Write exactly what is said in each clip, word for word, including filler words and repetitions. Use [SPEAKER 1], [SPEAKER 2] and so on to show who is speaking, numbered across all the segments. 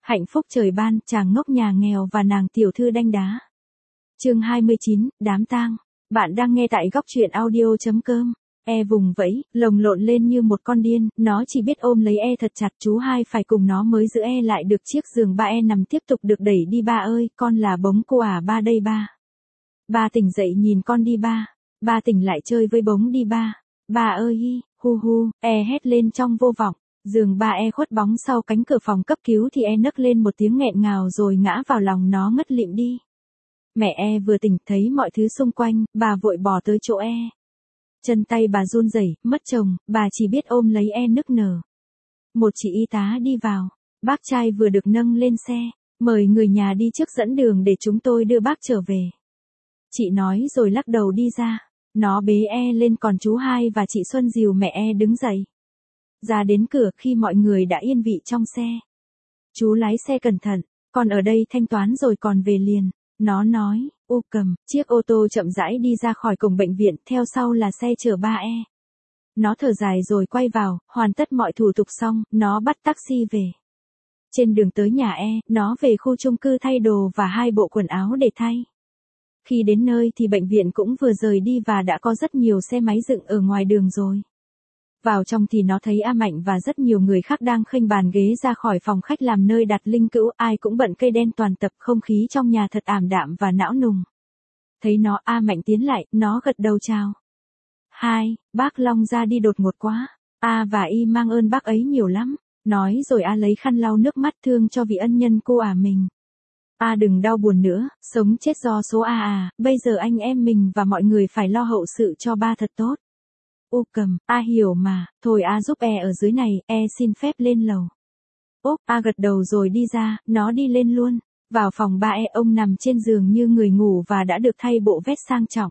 [SPEAKER 1] Hạnh phúc trời ban, chàng ngốc nhà nghèo và nàng tiểu thư đanh đá. Chương hai mươi chín, đám tang. Bạn đang nghe tại góc truyện audio.com. E vùng vẫy, lồng lộn lên như một con điên, nó chỉ biết ôm lấy E thật chặt, chú hai phải cùng nó mới giữ E lại được chiếc giường ba. E nằm tiếp tục được đẩy đi. Ba ơi, con là bống cô à? Ba đây ba. Ba tỉnh dậy nhìn con đi ba. Ba tỉnh lại chơi với bống đi ba. Ba ơi hi, hu hu, E hét lên trong vô vọng. Giường ba E khuất bóng sau cánh cửa phòng cấp cứu thì E nấc lên một tiếng nghẹn ngào rồi ngã vào lòng nó ngất lịm đi. Mẹ E vừa tỉnh thấy mọi thứ xung quanh, bà vội bỏ tới chỗ E. Chân tay bà run rẩy, mất chồng, bà chỉ biết ôm lấy E nức nở. Một chị y tá đi vào, bác trai vừa được nâng lên xe, mời người nhà đi trước dẫn đường để chúng tôi đưa bác trở về. Chị nói rồi lắc đầu đi ra, nó bế E lên còn chú hai và chị Xuân dìu mẹ E đứng dậy. Ra đến cửa khi mọi người đã yên vị trong xe. Chú lái xe cẩn thận, con ở đây thanh toán rồi còn về liền. Nó nói, u cầm, chiếc ô tô chậm rãi đi ra khỏi cổng bệnh viện, theo sau là xe chở ba E. Nó thở dài rồi quay vào, hoàn tất mọi thủ tục xong, nó bắt taxi về. Trên đường tới nhà E, nó về khu chung cư thay đồ và hai bộ quần áo để thay. Khi đến nơi thì bệnh viện cũng vừa rời đi và đã có rất nhiều xe máy dựng ở ngoài đường rồi. Vào trong thì nó thấy A Mạnh và rất nhiều người khác đang khênh bàn ghế ra khỏi phòng khách làm nơi đặt linh cữu, ai cũng bận cây đen toàn tập, không khí trong nhà thật ảm đạm và não nùng. Thấy nó, A Mạnh tiến lại, nó gật đầu chào. Hai, bác Long ra đi đột ngột quá. A và Y mang ơn bác ấy nhiều lắm. Nói rồi A lấy khăn lau nước mắt thương cho vị ân nhân cô ả mình. A đừng đau buồn nữa, sống chết do số A à, bây giờ anh em mình và mọi người phải lo hậu sự cho ba thật tốt. U cầm, A hiểu mà, thôi A giúp E ở dưới này, E xin phép lên lầu. Ốp, A gật đầu rồi đi ra, nó đi lên luôn. Vào phòng ba E, ông nằm trên giường như người ngủ và đã được thay bộ vest sang trọng.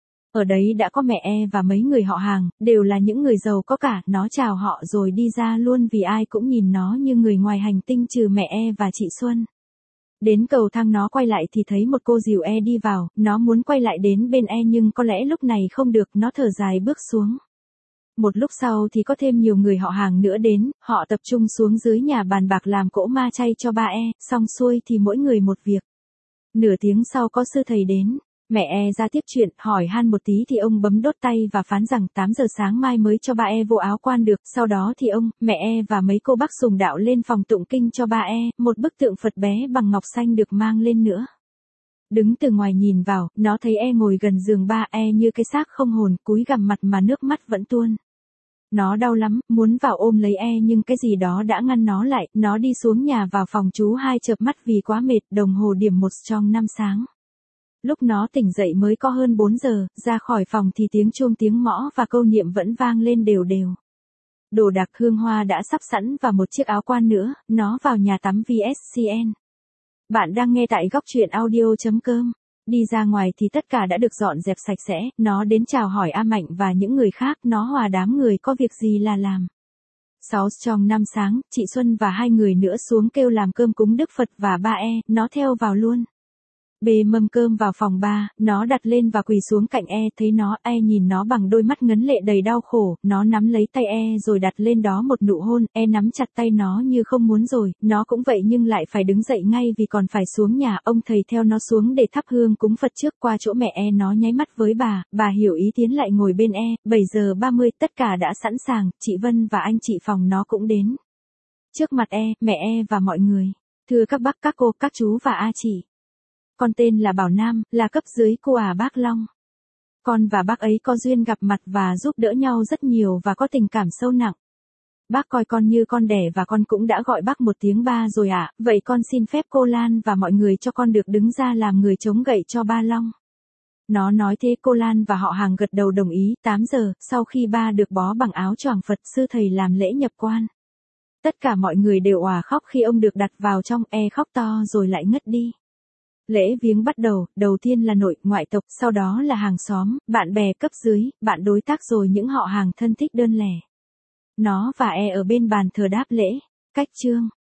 [SPEAKER 1] Ở đấy đã có mẹ E và mấy người họ hàng, đều là những người giàu có cả, nó chào họ rồi đi ra luôn vì ai cũng nhìn nó như người ngoài hành tinh trừ mẹ E và chị Xuân. Đến cầu thang nó quay lại thì thấy một cô dìu E đi vào, nó muốn quay lại đến bên E nhưng có lẽ lúc này không được, nó thở dài bước xuống. Một lúc sau thì có thêm nhiều người họ hàng nữa đến, họ tập trung xuống dưới nhà bàn bạc làm cỗ ma chay cho ba E, xong xuôi thì mỗi người một việc. Nửa tiếng sau có sư thầy đến, mẹ E ra tiếp chuyện, hỏi han một tí thì ông bấm đốt tay và phán rằng tám giờ sáng mai mới cho ba E vô áo quan được, sau đó thì ông, mẹ E và mấy cô bác sùng đạo lên phòng tụng kinh cho ba E, một bức tượng Phật bé bằng ngọc xanh được mang lên nữa. Đứng từ ngoài nhìn vào, nó thấy E ngồi gần giường ba E như cái xác không hồn, cúi gằm mặt mà nước mắt vẫn tuôn. Nó đau lắm, muốn vào ôm lấy E nhưng cái gì đó đã ngăn nó lại, nó đi xuống nhà vào phòng chú hai chợp mắt vì quá mệt, đồng hồ điểm một trong năm sáng. Lúc nó tỉnh dậy mới có hơn bốn giờ, ra khỏi phòng thì tiếng chuông tiếng mõ và câu niệm vẫn vang lên đều đều. Đồ đạc hương hoa đã sắp sẵn và một chiếc áo quan nữa, nó vào nhà tắm vê ét xê en. Bạn đang nghe tại góc truyện audio.com. Đi ra ngoài thì tất cả đã được dọn dẹp sạch sẽ, nó đến chào hỏi A Mạnh và những người khác, nó hòa đám người có việc gì là làm. Sáu trong năm sáng, chị Xuân và hai người nữa xuống kêu làm cơm cúng Đức Phật và ba E, nó theo vào luôn. Bê mâm cơm vào phòng ba, nó đặt lên và quỳ xuống cạnh E, thấy nó, E nhìn nó bằng đôi mắt ngấn lệ đầy đau khổ, nó nắm lấy tay E rồi đặt lên đó một nụ hôn, E nắm chặt tay nó như không muốn rồi, nó cũng vậy nhưng lại phải đứng dậy ngay vì còn phải xuống nhà, ông thầy theo nó xuống để thắp hương cúng Phật trước, qua chỗ mẹ E nó nháy mắt với bà, bà hiểu ý tiến lại ngồi bên E, bảy giờ ba mươi tất cả đã sẵn sàng, chị Vân và anh chị phòng nó cũng đến. Trước mặt E, mẹ E và mọi người, thưa các bác các cô các chú và A chị. Con tên là Bảo Nam, là cấp dưới cô à bác Long. Con và bác ấy có duyên gặp mặt và giúp đỡ nhau rất nhiều và có tình cảm sâu nặng. Bác coi con như con đẻ và con cũng đã gọi bác một tiếng ba rồi ạ, à, vậy con xin phép cô Lan và mọi người cho con được đứng ra làm người chống gậy cho ba Long. Nó nói thế cô Lan và họ hàng gật đầu đồng ý, tám giờ, sau khi ba được bó bằng áo choàng Phật sư thầy làm lễ nhập quan. Tất cả mọi người đều òa khóc khi ông được đặt vào trong, E khóc to rồi lại ngất đi. Lễ viếng bắt đầu, đầu tiên là nội, ngoại tộc, sau đó là hàng xóm, bạn bè cấp dưới, bạn đối tác rồi những họ hàng thân thích đơn lẻ. Nó và E ở bên bàn thờ đáp lễ. Cách chương